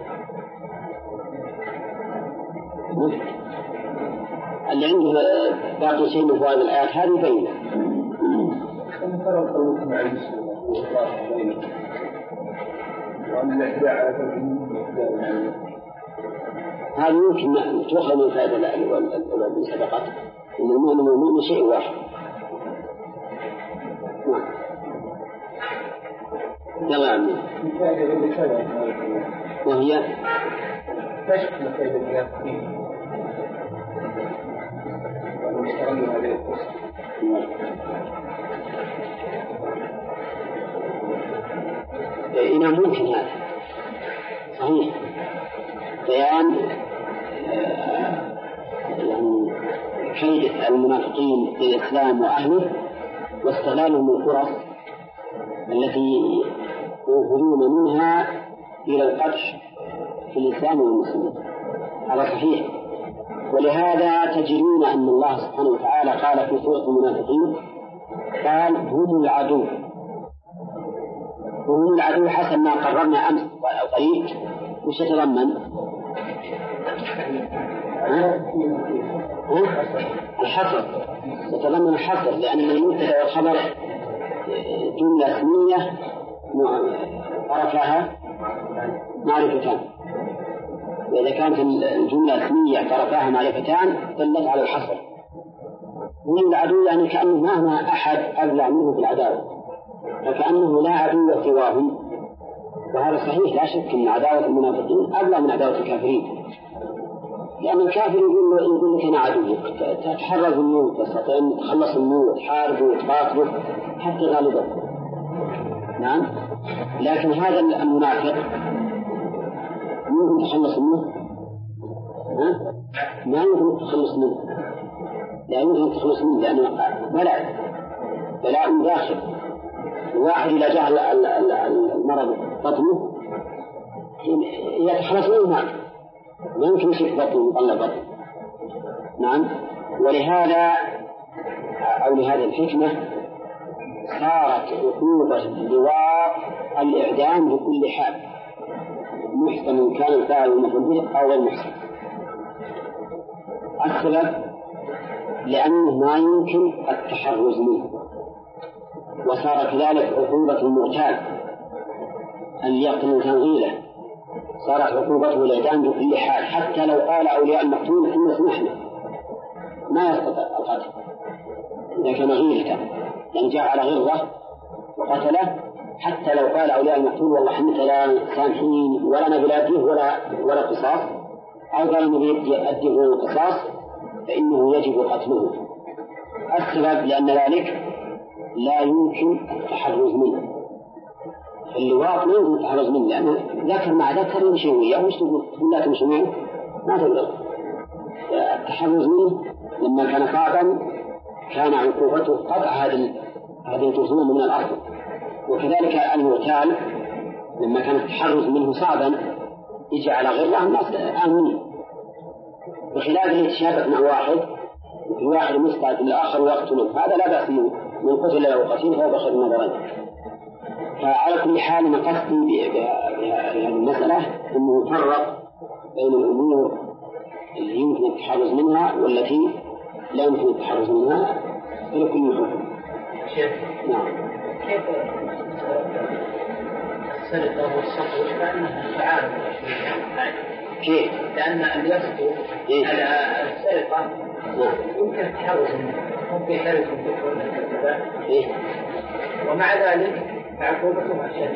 اللي عنده باقي شيء من فوائد الآيات هذه بينة. هذا يمكن تؤخذ من فائدة الذي سبقت، إن المؤمن والمؤمن شيء واحد. يلا يا عمي. وهي كشف مكيد المنافقين ومستغل هذه القصة. إنه ممكن هذا صحيح، بيان يعني كيد المنافقين للإسلام وأهله واستغلالهم الفرص التي يخرجون منها إلى القدح في الإسلام والمسلمين، هذا صحيح. ولهذا تجدون أن الله سبحانه وتعالى قال في سورة المنافقين قال هم العدو، وهم العدو حسب ما قررنا أمس أو قريب، وش يتضمن؟ الحصر، يتضمن الحصر، لأن المبتدأ والخبر جملة اسمية طرفها معرفتان، وإذا كانت الجملة اسمية طرفها معرفتان دلت على الحصر. هم العدو يعني كأنه مهما أحد أبلع منه في العداوة فكأنه لا عدو سواهم، وهذا صحيح لا شك أن عداوة المنافقين أبلغ من عداوة الكافرين، لأن الكافر يقول لك أنا عدوك، تتحرز الموت، تستطيع أن تخلص الموت، تحاربه وتقاتله حتى غالبه. نعم، لكن هذا المنافق يمكن تخلص منه؟ ما يمكن تخلص منه، لا يمكن تخلص منه، لأنه بلاء داخل. الواحد إذا جاء المرض بطنه يتخلص منه ما يمكن يشرك بطنه يطلع بطنه. نعم، ولهذا أو لهذه الحكمة صارت عقوبة لواء الإعدام بكل حال، محسن كان الفاعل المفعول به أو المحسن. السبب لأنه ما يمكن التحرز منه، وصار كذلك عقوبة المعتاد أن يقتل الإنسان غيله، صارت عقوبته الإعدام بكل حال، حتى لو قال أولياء المقتول إن سمحنا ما يستطيع القتل إذا كان غيلة، يعني جاء على غرة وقتله، حتى لو قال أولياء المقتول والله حمد لا سامحين ولا نبي لا أديه ولا قصاص، أو قال نبي أديه قصاص، فإنه يجب قتله. السبب لأن ذلك لا يمكن التحرز منه، اللواط لا يمكن التحرز منه، لأنه ذكر مع ذكر يمشي وياه، وش تقول لا تمشي معه ما تقدر. التحرز منه لما كان صعبا كان عقوبته قطع هذه الجسوم من الأرض، وكذلك المغتال لما كان التحرز منه صعبا يجي على غيره الناس آمنين، بخلاف اللي يتشابك مع واحد الواحد مستعد للآخر ويقتله، هذا لا بأس من قتل له قتيل فهو بخير النظرين. فعلى كل حال أنا قصدي بهذه المسألة أنه يفرق بين الأمور اللي يمكن التحرز منها والتي لا يمكن التحرز منها في كل حكم. نعم. كيف السرقة والسطو كأنها تعارض؟ كيف؟ لأن اللي يسطو على السرقة يمكن التحرز منه، ممكن يحرز من الكفر، ومع ذلك عقوبته أشد،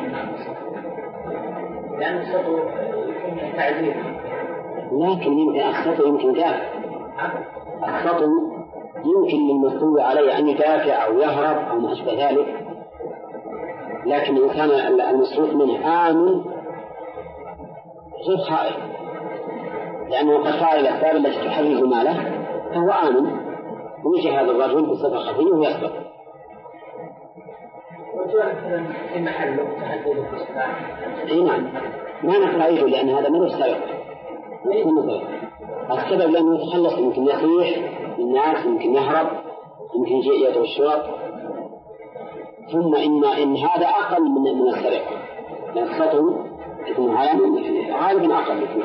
لأن السطو يكون تعذيب. لكن يمكن السطو يمكن دافع، السطو يمكن للمسطو عليه أن يدافع أو يهرب أو ما أشبه ذلك، لكن الإنسان المسروق منه آمن غير خائف، لأنه قد فعل الأسباب التي تحرز ماله فهو آمن، ويجي هذا الرجل بصفة خفية ويسبق. وجاء في محله تهدد الإسلام. أي نعم، ما نقرأيه لأن هذا ما له سبب. السبب لأنه يتخلص، يمكن يصيح للناس، يمكن يهرب، يمكن يجي يدعو الشرط، ثم إن هذا أقل من السرقة، لأن السطو يكون غالبا أقل يكون.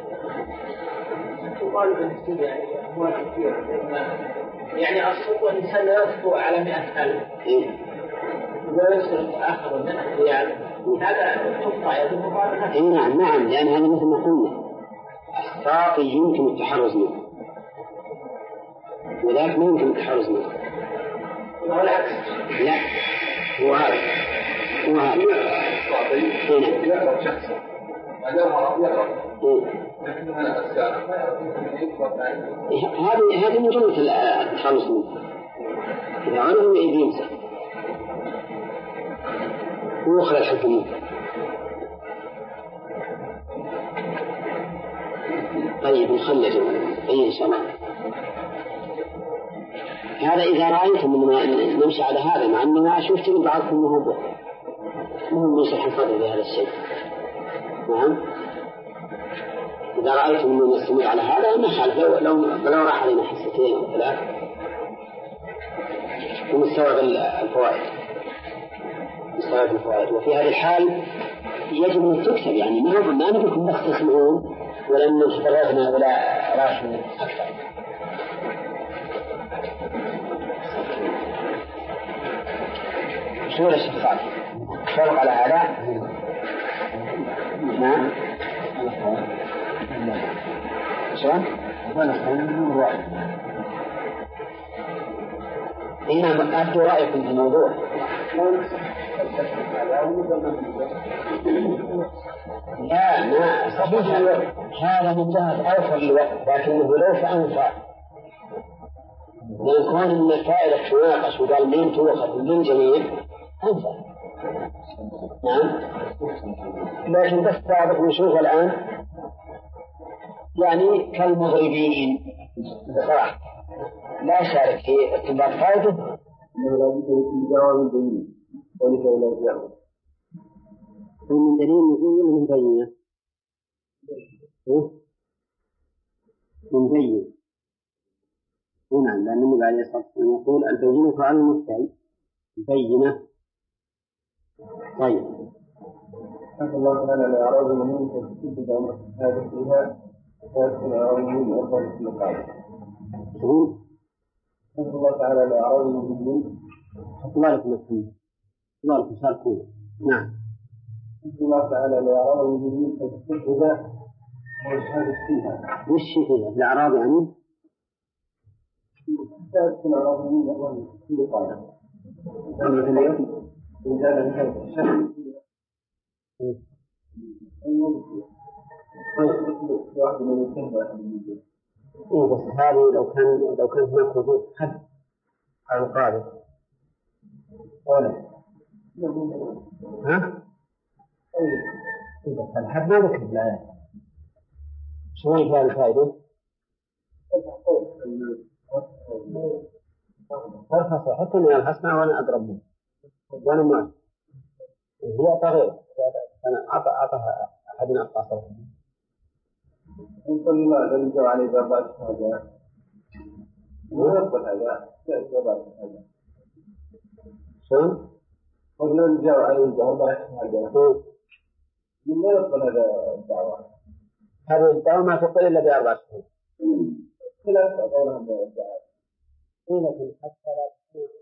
غالبا هو كثير، يعني السطو الإنسان لا يسطو على 100,000 لا يسرق آخر 100 ريال، هذا تقطع يد المقابلة. إيه نعم، لأن هذا مثل ما قلنا الساقي يمكن التحرز منه، وذلك ما يمكن التحرز منه. والعكس لا، هو هذا يهرب شخصا يهرب لكن هذه من جملة التخلص منه، إذا غيره يمسح ويخرج الحكم منه. طيب نخلص إن شاء الله. هذا إذا رأيتم نمشي على هذا، مع أنه ما شفت من بعضكم مهم يصح الفضل بهذا الشيء. نعم، إذا رأيتم أنه نستمر على هذا ما خالف، لو راح علينا حصتين أو 3 ونستوعب الفوائد. وفي هذه الحال يجب أن تكتب، يعني ما نقولكم بس تسمعون ولن نستغربنا ولا راشوا أكثر. سورة الشفاعة فرق على هذا. نعم شلون؟ إنما أبدو رأيكم في الموضوع. لا ما صحيح هذا من جهة أوفر الوقت، لكنه لو فأنفع لأن من الفائدة تناقش وقال مين توقف للجميع أنفع. نعم، لكن بس بعضكم نشوف الآن يعني كالمغربين بصراحة لا شارك في استنباط فائدة إنه لا يمكن الجواب الدليل ولكي لا يجاوب. من دليل نقول من بينه من بينه. نعم، لأن النبي عليه الصلاة والسلام يقول البينة على المدعي بينة. طيب الله تعالى لا أعراض منهم فتجد هذا فيها شهور الله تعالى الأعراض المسلمين الله مسلم الله شاركوه. نعم. الله تعالى الأعراض المسلمين فتستهدى وشهادة فيها. وش فيها؟ الأعراض يعني؟ تستهدى الأعراض المسلمين في قاعدة. أما في اليوم إن كان هذا شهر واحد من السنة. بس هذه لو كان هناك وجود حد على القاعدة ولا ها؟ إذا الحد ما ذكر بالآيات شو هي الفائدة؟ فرصة حتى من الحسنى وأنا أضرب منه وأنا ما هو طغير أنا أعطها أحدنا أقاصر نقول ما لم يجب عليه بابات هذا ويقبل هذا بابات هذا شلون؟ قلنا نجاو عليه بابات هذا من لا يقبل هذا الدعوة. هذه الدعوة ما تقبل إلا ب4 شهور. خلاف أقول هذا الدعوة. لكن حتى لا